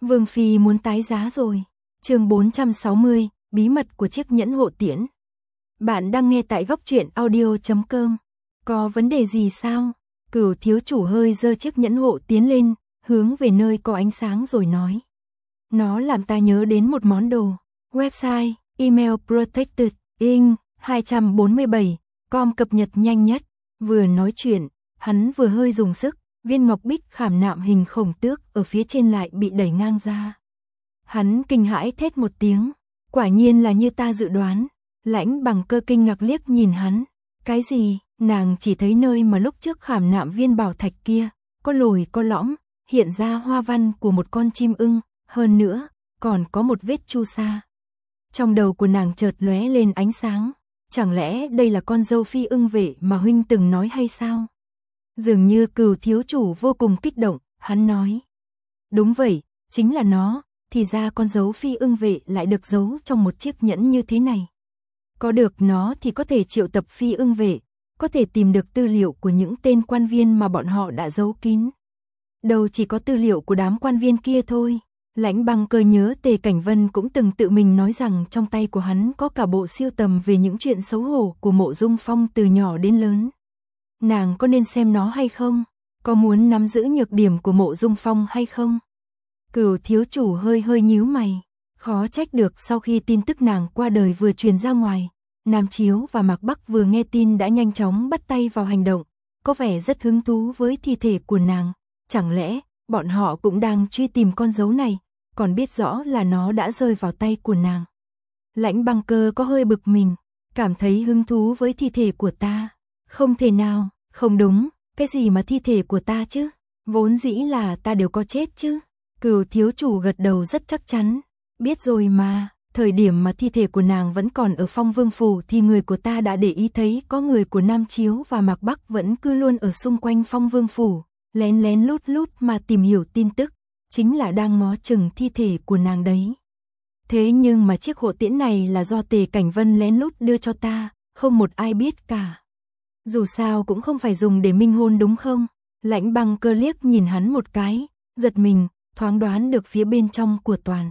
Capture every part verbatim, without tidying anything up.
Vương Phi muốn tái giá rồi. Chương bốn trăm sáu mươi, bí mật của chiếc nhẫn hộ tiễn. Bạn đang nghe tại góc truyện audio chấm com. Có vấn đề gì sao? Cửu thiếu chủ hơi giơ chiếc nhẫn hộ tiến lên, hướng về nơi có ánh sáng rồi nói. Nó làm ta nhớ đến một món đồ. Website, email protected, ink, hai trăm bốn mươi bảy, com cập nhật nhanh nhất. Vừa nói chuyện, hắn vừa hơi dùng sức, viên ngọc bích khảm nạm hình khổng tước ở phía trên lại bị đẩy ngang ra. Hắn kinh hãi thét một tiếng, quả nhiên là như ta dự đoán. Lãnh Bằng Cơ kinh ngạc liếc nhìn hắn. Cái gì? Nàng chỉ thấy nơi mà lúc trước khảm nạm viên bảo thạch kia, có lồi có lõm, hiện ra hoa văn của một con chim ưng, hơn nữa, còn có một vết chu sa. Trong đầu của nàng chợt lóe lên ánh sáng, chẳng lẽ đây là con dâu phi ưng vệ mà huynh từng nói hay sao? Dường như Cửu thiếu chủ vô cùng kích động, hắn nói. Đúng vậy, chính là nó, thì ra con dấu phi ưng vệ lại được giấu trong một chiếc nhẫn như thế này. Có được nó thì có thể triệu tập phi ưng vệ, có thể tìm được tư liệu của những tên quan viên mà bọn họ đã giấu kín. Đâu chỉ có tư liệu của đám quan viên kia thôi. Lãnh Bằng Cơ nhớ Tề Cảnh Vân cũng từng tự mình nói rằng trong tay của hắn có cả bộ siêu tầm về những chuyện xấu hổ của Mộ Dung Phong từ nhỏ đến lớn. Nàng có nên xem nó hay không? Có muốn nắm giữ nhược điểm của Mộ Dung Phong hay không? Cửu thiếu chủ hơi hơi nhíu mày. Khó trách được sau khi tin tức nàng qua đời vừa truyền ra ngoài, Nam Chiếu và Mạc Bắc vừa nghe tin đã nhanh chóng bắt tay vào hành động, có vẻ rất hứng thú với thi thể của nàng. Chẳng lẽ bọn họ cũng đang truy tìm con dấu này, còn biết rõ là nó đã rơi vào tay của nàng. Lãnh Bằng Cơ có hơi bực mình, cảm thấy hứng thú với thi thể của ta. Không thể nào, không đúng, cái gì mà thi thể của ta chứ, vốn dĩ là ta đều có chết chứ. Cửu thiếu chủ gật đầu rất chắc chắn, biết rồi mà, thời điểm mà thi thể của nàng vẫn còn ở Phong Vương Phủ thì người của ta đã để ý thấy có người của Nam Chiếu và Mạc Bắc vẫn cứ luôn ở xung quanh Phong Vương Phủ, lén lén lút lút mà tìm hiểu tin tức, chính là đang ngó chừng thi thể của nàng đấy. Thế nhưng mà chiếc hộ tiễn này là do Tề Cảnh Vân lén lút đưa cho ta, không một ai biết cả. Dù sao cũng không phải dùng để minh hôn đúng không? Lãnh Bằng Cơ liếc nhìn hắn một cái, giật mình, thoáng đoán được phía bên trong của toàn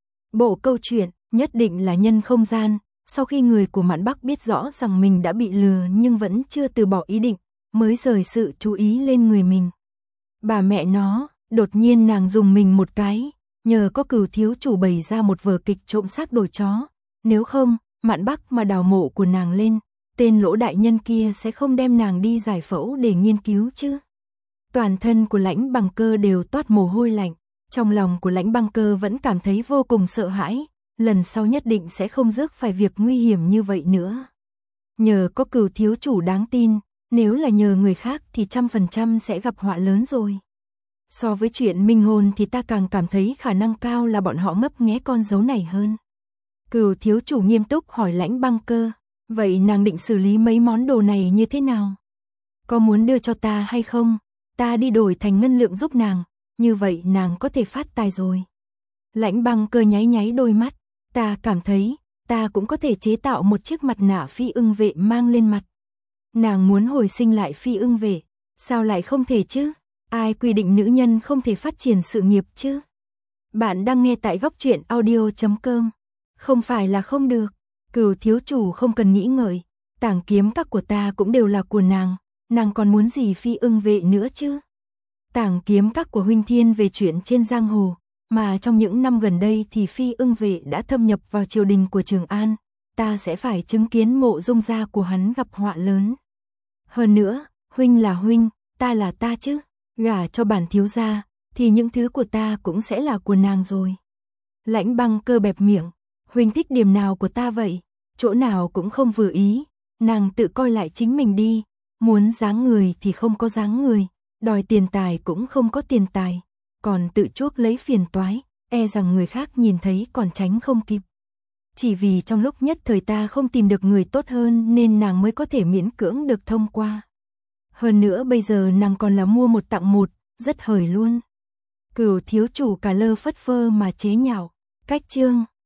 bộ câu chuyện, nhất định là nhân không gian. Sau khi người của Mạn Bắc biết rõ rằng mình đã bị lừa nhưng vẫn chưa từ bỏ ý định, mới rời sự chú ý lên người mình. Bà mẹ nó, đột nhiên nàng dùng mình một cái, nhờ có Cửu thiếu chủ bày ra một vở kịch trộm xác đổi chó, nếu không, Mạn Bắc mà đào mộ của nàng lên, tên Lỗ đại nhân kia sẽ không đem nàng đi giải phẫu để nghiên cứu chứ. Toàn thân của Lãnh Bằng Cơ đều toát mồ hôi lạnh, trong lòng của Lãnh Bằng Cơ vẫn cảm thấy vô cùng sợ hãi, lần sau nhất định sẽ không rước phải việc nguy hiểm như vậy nữa. Nhờ có Cửu thiếu chủ đáng tin, nếu là nhờ người khác thì trăm phần trăm sẽ gặp họa lớn rồi. So với chuyện minh hôn thì ta càng cảm thấy khả năng cao là bọn họ ngấp nghé con dấu này hơn. Cửu thiếu chủ nghiêm túc hỏi Lãnh Bằng Cơ, vậy nàng định xử lý mấy món đồ này như thế nào? Có muốn đưa cho ta hay không? Ta đi đổi thành ngân lượng giúp nàng, như vậy nàng có thể phát tài rồi. Lãnh Bằng Cơ nháy nháy đôi mắt, ta cảm thấy, ta cũng có thể chế tạo một chiếc mặt nạ phi ưng vệ mang lên mặt. Nàng muốn hồi sinh lại phi ưng vệ, sao lại không thể chứ? Ai quy định nữ nhân không thể phát triển sự nghiệp chứ? Bạn đang nghe tại góc truyện audio chấm com. Không phải là không được, Cửu thiếu chủ không cần nghĩ ngợi, tảng kiếm các của ta cũng đều là của nàng, nàng còn muốn gì phi ưng vệ nữa chứ? Tảng kiếm các của huynh thiên về chuyện trên giang hồ, mà trong những năm gần đây thì phi ưng vệ đã thâm nhập vào triều đình của Trường An, ta sẽ phải chứng kiến Mộ Dung gia của hắn gặp họa lớn. Hơn nữa, huynh là huynh, ta là ta chứ, gả cho bản thiếu gia, thì những thứ của ta cũng sẽ là của nàng rồi. Lãnh Bằng Cơ bẹp miệng, huynh thích điểm nào của ta vậy? Chỗ nào cũng không vừa ý, nàng tự coi lại chính mình đi, muốn dáng người thì không có dáng người, đòi tiền tài cũng không có tiền tài, còn tự chuốc lấy phiền toái, e rằng người khác nhìn thấy còn tránh không kịp. Chỉ vì trong lúc nhất thời ta không tìm được người tốt hơn nên nàng mới có thể miễn cưỡng được thông qua. Hơn nữa bây giờ nàng còn là mua một tặng một, rất hời luôn. Cửu thiếu chủ cả lơ phất phơ mà chế nhạo, cách chương.